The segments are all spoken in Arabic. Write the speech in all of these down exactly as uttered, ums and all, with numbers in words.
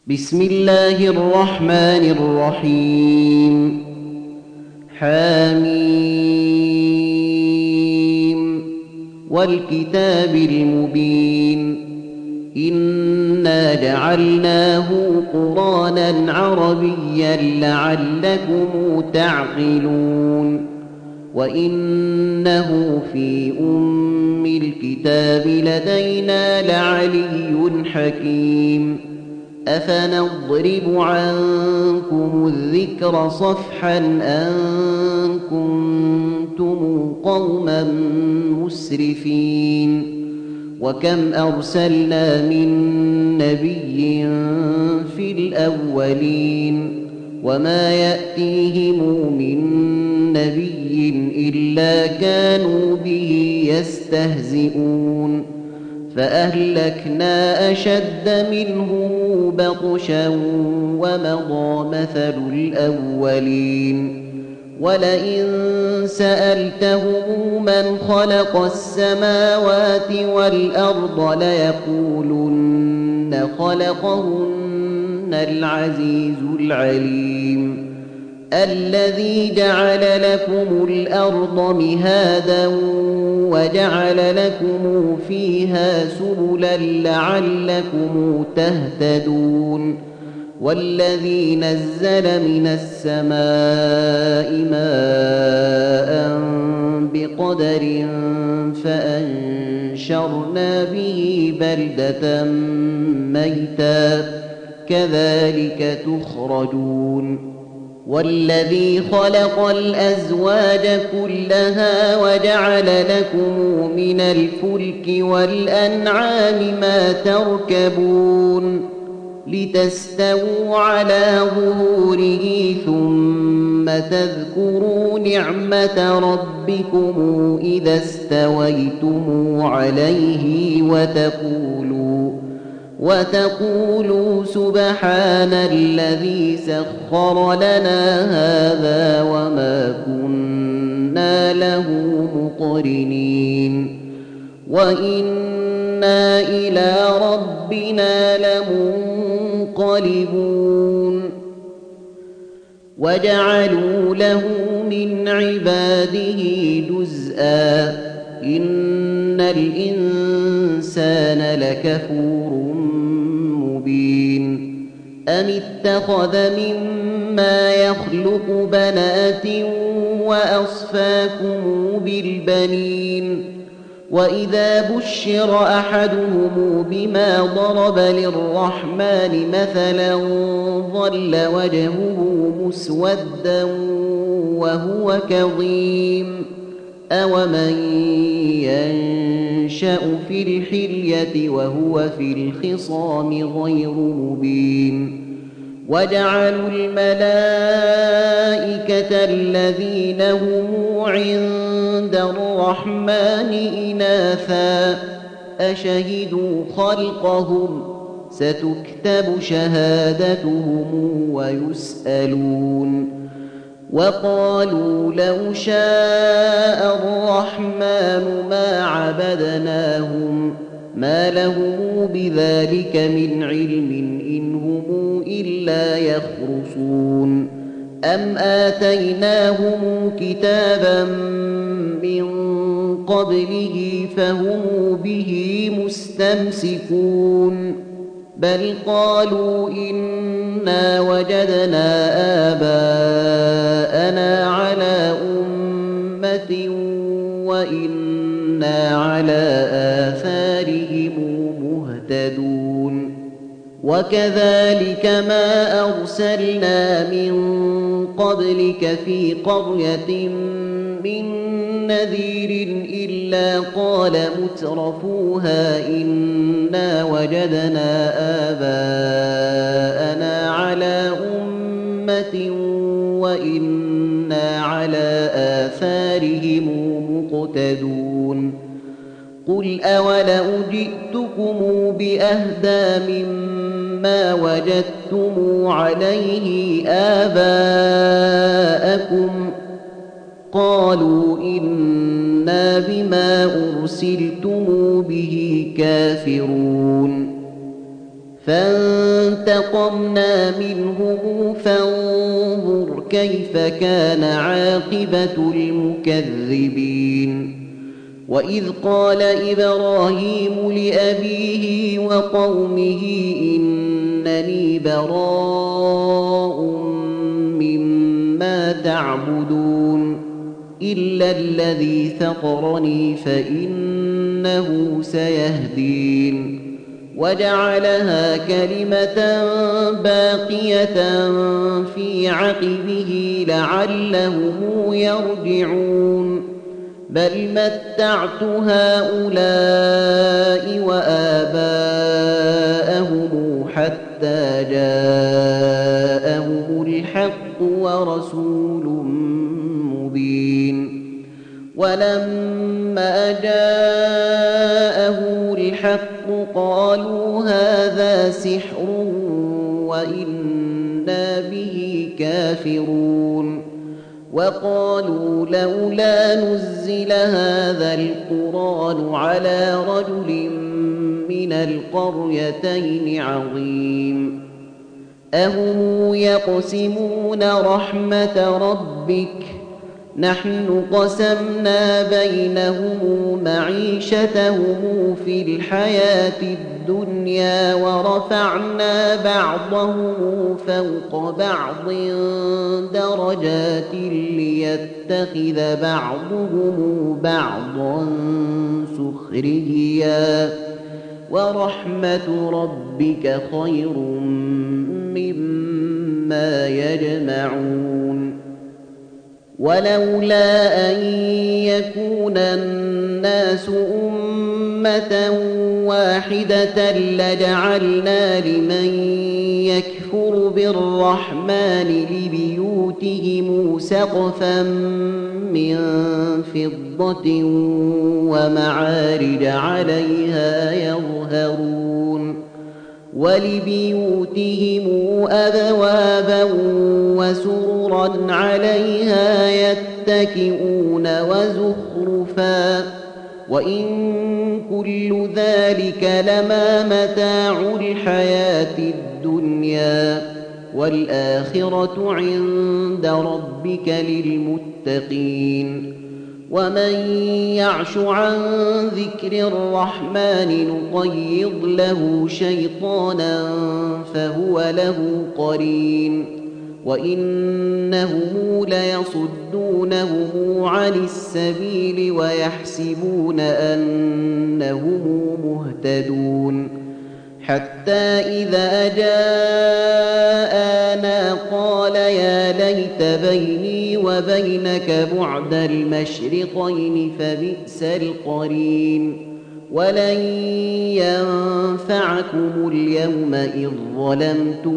بسم الله الرحمن الرحيم. حميم والكتاب المبين. إنا جعلناه قرآنا عربيا لعلكم تعقلون. وإنه في أم الكتاب لدينا لعلي حكيم. أفنضرب عنكم الذكر صفحا أن كنتم قوما مسرفين. وكم أرسلنا من نبي في الأولين وما يأتيهم من نبي إلا كانوا به يستهزئون. فأهلكنا أشد منهم بطشا ومضى مثل الأولين. ولئن سألتهم من خلق السماوات والأرض ليقولن خلقهن العزيز العليم. الذي جعل لكم الأرض مهادا وجعل لكم فيها سبلا لعلكم تهتدون. والذي نزل من السماء ماء بقدر فأنشرنا به بلدة ميتا كذلك تخرجون. والذي خلق الأزواج كلها وجعل لكم من الفلك والأنعام ما تركبون لتستووا على ظهوره ثم تذكروا نعمة ربكم إذا استويتم عليه وتقولوا وتقولوا سبحان الذي سخر لنا هذا وما كنا له مقرنين وإنا إلى ربنا لمنقلبون. وجعلوا له من عباده جزءا إن الإنسان لكفور مبين. أم اتخذ مما يخلق بنات وأصفاكم بالبنين. وإذا بشر أحدهم بما ضرب للرحمن مثلا ظل وجهه مسودا وهو كظيم. أومن ينشأ في الحلية وهو في الخصام غير مبين. وجعلوا الملائكة الذين هم عند الرحمن إناثا أشهدوا خلقهم ستكتب شهادتهم ويسألون. وقالوا لو شاء الرحمن ما عبدناهم ما لهم بذلك من علم إن هم إلا يخرصون. أم آتيناهم كتابا من قبله فهم به مستمسكون. بل قالوا إنا وجدنا آباءنا على أمة وإنا على آثارهم مهتدون. وكذلك ما أرسلنا من قبلك في قرية من نذير إلا قال مترفوها إنا وجدنا آباءنا على أمة وإنا على آثارهم مقتدون. قل أولو جئتكم بأهدى مما وجدتم عليه آباءكم قالوا إنا بما أرسلتم به كافرون. فانتقمنا منهم فانظر كيف كان عاقبة المكذبين. وإذ قال إبراهيم لأبيه وقومه إنني براء مما تعبدون إلا الذي فطرني فإنه سيهدين. وجعلها كلمة باقية في عقبه لعلهم يرجعون. بل متعت هؤلاء وآباءهم حتى جاءهم الحق ورسول مبين. ولما جاءهم الحق قالوا هذا سحر وإنا به كافرون. وقالوا لولا نزل هذا القرآن على رجل من القريتين عظيم. أهم يقسمون رحمة ربك نحن قسمنا بينهم معيشتهم في الحياة الدنيا ورفعنا بعضهم فوق بعض درجات ليتخذ بعضهم بعضا سخريا ورحمة ربك خير مما يجمعون. ولولا أن يكون الناس أمة واحدة لجعلنا لمن يكفر بالرحمن لبيوتهم سقفا من فضة ومعارج عليها يظهرون. ولبيوتهم أبوابا وسررا عليها يتكئون وزخرفا وإن كل ذلك لما متاع الحياة الدنيا والآخرة عند ربك للمتقين. ومن يعش عن ذكر الرحمن نقيض له شيطانا فهو له قرين وإنهم ليصدونهم عن السبيل ويحسبون أنهم مهتدون. حتى إذا جاءنا قال يا ليت بيني وبينك بعد المشرقين فبئس القرين. ولن ينفعكم اليوم إذ ظلمتم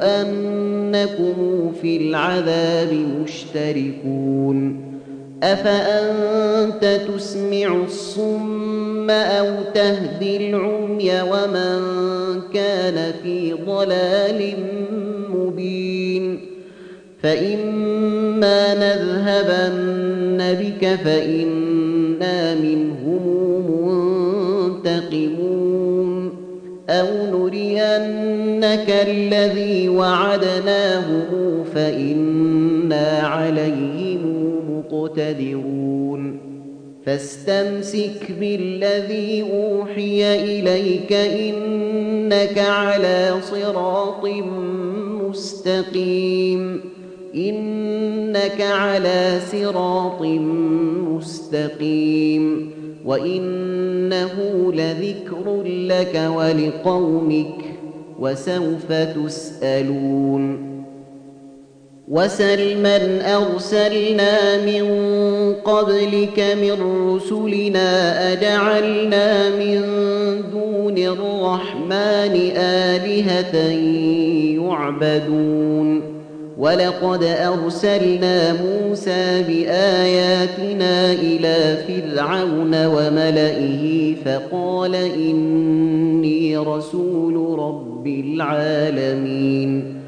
أنكم في العذاب مشتركون. أفأنت تسمع الصم أو تهدي العمي ومن كان في ضلال مبين. فإما نذهبن بك فإنا منهم منتقمون أو نرينك الذي وعدناهم فإنا عليهم مقتدرون. فاستمسك بالذي أوحي إليك إنك على صراط مستقيم إنك على صراط مستقيم وإنه لذكر لك ولقومك وسوف تسألون. وسل من أرسلنا من قبلك من رسلنا أجعلنا من دون الرحمن آلهة يعبدون. ولقد أرسلنا موسى بآياتنا إلى فرعون وملئه فقال إني رسول رب العالمين.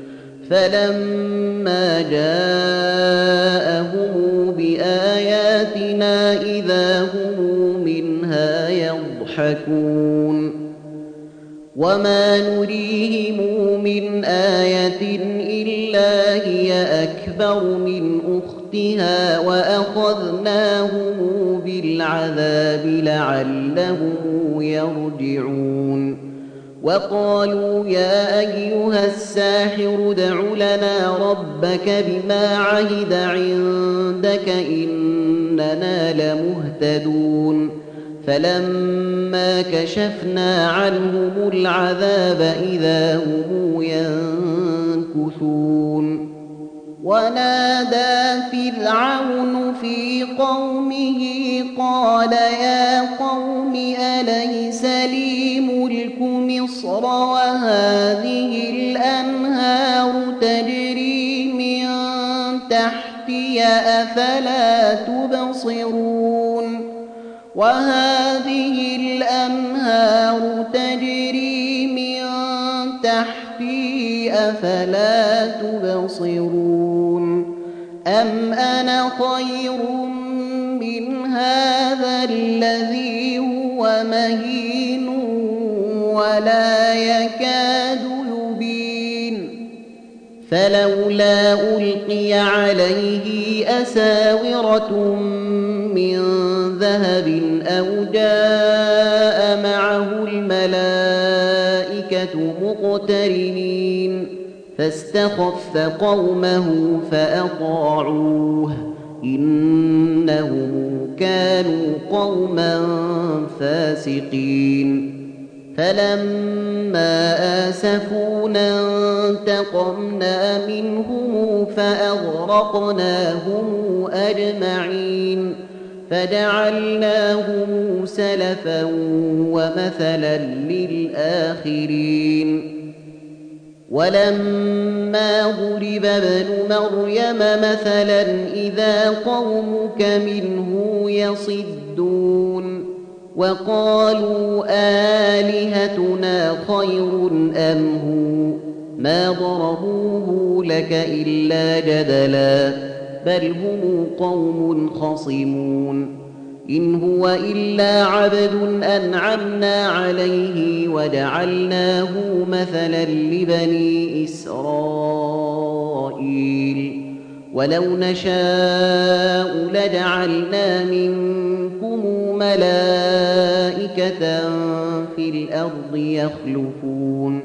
فلما جاءهم بآياتنا إذا هم منها يضحكون. وما نريهم من آية إلا هي أكبر من أختها وأخذناهم بالعذاب لعلهم يرجعون وقالوا يا أيها الساحر ادع لنا ربك بما عهد عندك إننا لمهتدون فلما كشفنا عنهم العذاب إذا هم ينكثون ونادى فرعون في قومه قال يا قوم أليس لي ملك مصر وهذه الأنهار تجري من تحتي أفلا تبصرون وهذه الأنهار تجري من تحتي أفلا تبصرون أم أنا خير من هذا الذي هو مهين ولا يكاد يبين فلولا ألقي عليه أساورة من ذهب أو جاء معه الملائكة مقترنين فاستخف قومه فأطاعوه إنهم كانوا قوما فاسقين فلما آسفونا انتقمنا منهم فأغرقناهم أجمعين فجعلناهم سلفا ومثلا للآخرين ولما ضرب ابن مريم مثلا إذا قومك منه يصدون وقالوا آلهتنا خير أم هو ما ضربوه لك إلا جدلا بل هم قوم خصمون إن هو إلا عبد أنعمنا عليه وجعلناه مثلا لبني إسرائيل ولو نشاء لجعلنا منكم ملائكة في الأرض يخلفون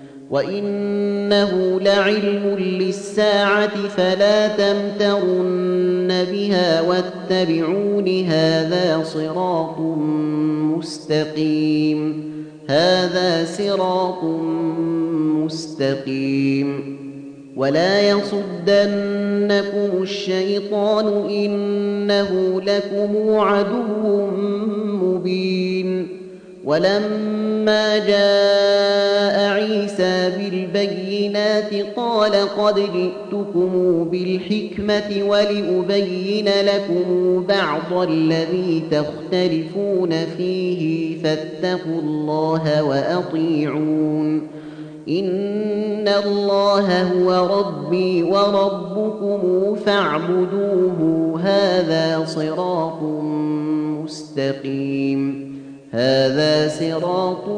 وإنه لعلم للساعة فلا تمترن بها واتبعون هذا صراط مستقيم هذا صراط مستقيم ولا يصدنكم الشيطان إنه لكم عدو مبين ولما جاء عيسى بالبينات قال قد جئتكم بالحكمة ولأبين لكم بعض الذي تختلفون فيه فاتقوا الله وأطيعون إن الله هو ربي وربكم فاعبدوه هذا صراط مستقيم هذا صراط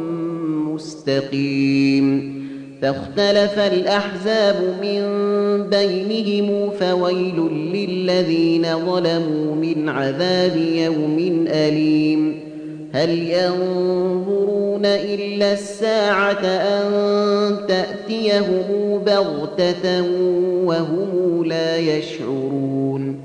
مستقيم فاختلف الأحزاب من بينهم فويل للذين ظلموا من عذاب يوم أليم هل ينظرون إلا الساعة أن تأتيهم بغتة وهم لا يشعرون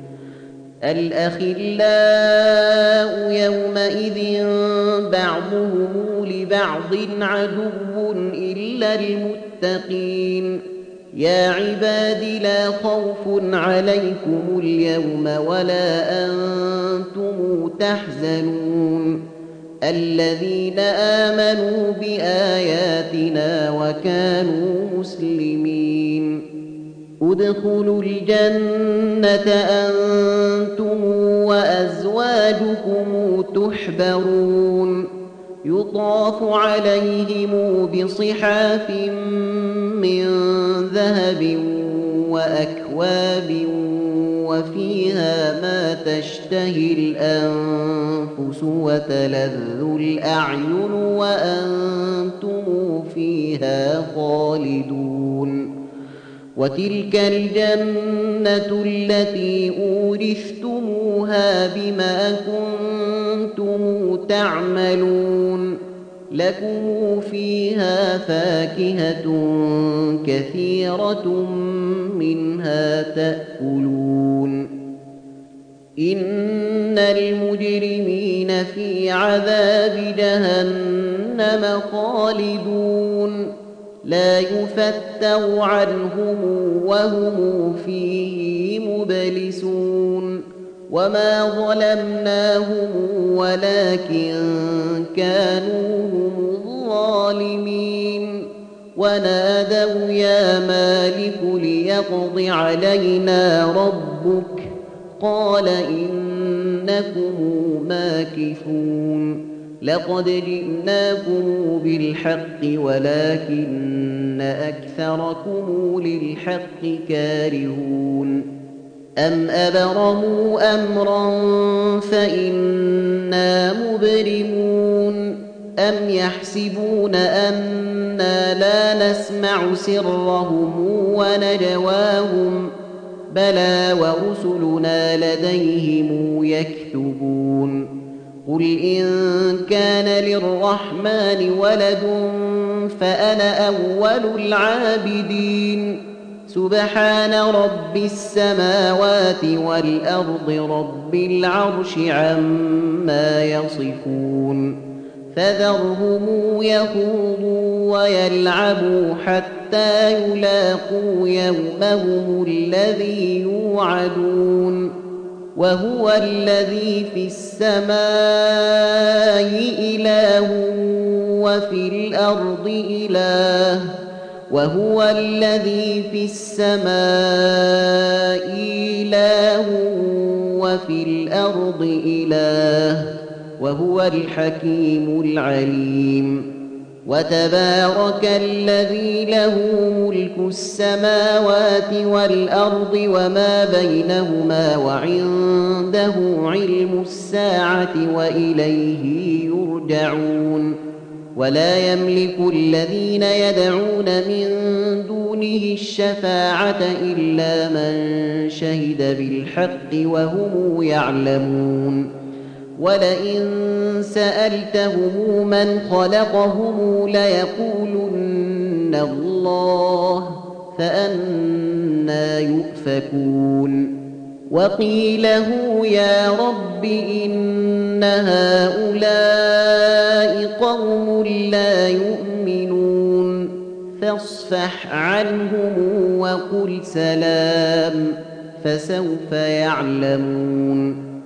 الأخلاء يومئذ بعضهم لبعض عدو إلا المتقين يا عباد لا خوف عليكم اليوم ولا أنتم تحزنون الذين آمنوا بآياتنا وكانوا مسلمين ادخلوا الجنة أنتم وأزواجكم تحبرون يطاف عليهم بصحاف من ذهب وأكواب وفيها ما تشتهي الأنفس وتلذ الأعين وأنتم فيها خالدون وتلك الجنة التي أورثتموها بما كنتم تعملون لكم فيها فاكهة كثيرة منها تأكلون إن المجرمين في عذاب جهنم خالدون لا يفتر عنهم وهم فيه مبلسون وما ظلمناهم ولكن كانوا هم الظالمين ونادوا يا مالك ليقض علينا ربك قال إنكم ماكثون لقد جئناكم بالحق ولكن أكثركم للحق كارهون أم أبرموا أمرا فإنا مبرمون أم يحسبون أنا لا نسمع سرهم ونجواهم بلى ورسلنا لديهم يكتبون قل إن كان للرحمن ولد فأنا أول العابدين سبحان رب السماوات والأرض رب العرش عما يصفون فذرهم يخوضوا ويلعبوا حتى يلاقوا يومهم الذي يوعدون وهو الذي في السماء إله وفي الأرض إله وهو الذي في السماء إله وفي الأرض إله وهو الحكيم العليم وتبارك الذي له ملك السماوات والأرض وما بينهما وعنده علم الساعة وإليه يرجعون ولا يملك الذين يدعون من دونه الشفاعة إلا من شهد بالحق وهم يعلمون ولئن سألتهم من خلقهم ليقولن الله فأنى يؤفكون وقيله يا رب إن هؤلاء قوم لا يؤمنون فاصفح عنهم وقل سلام فسوف يعلمون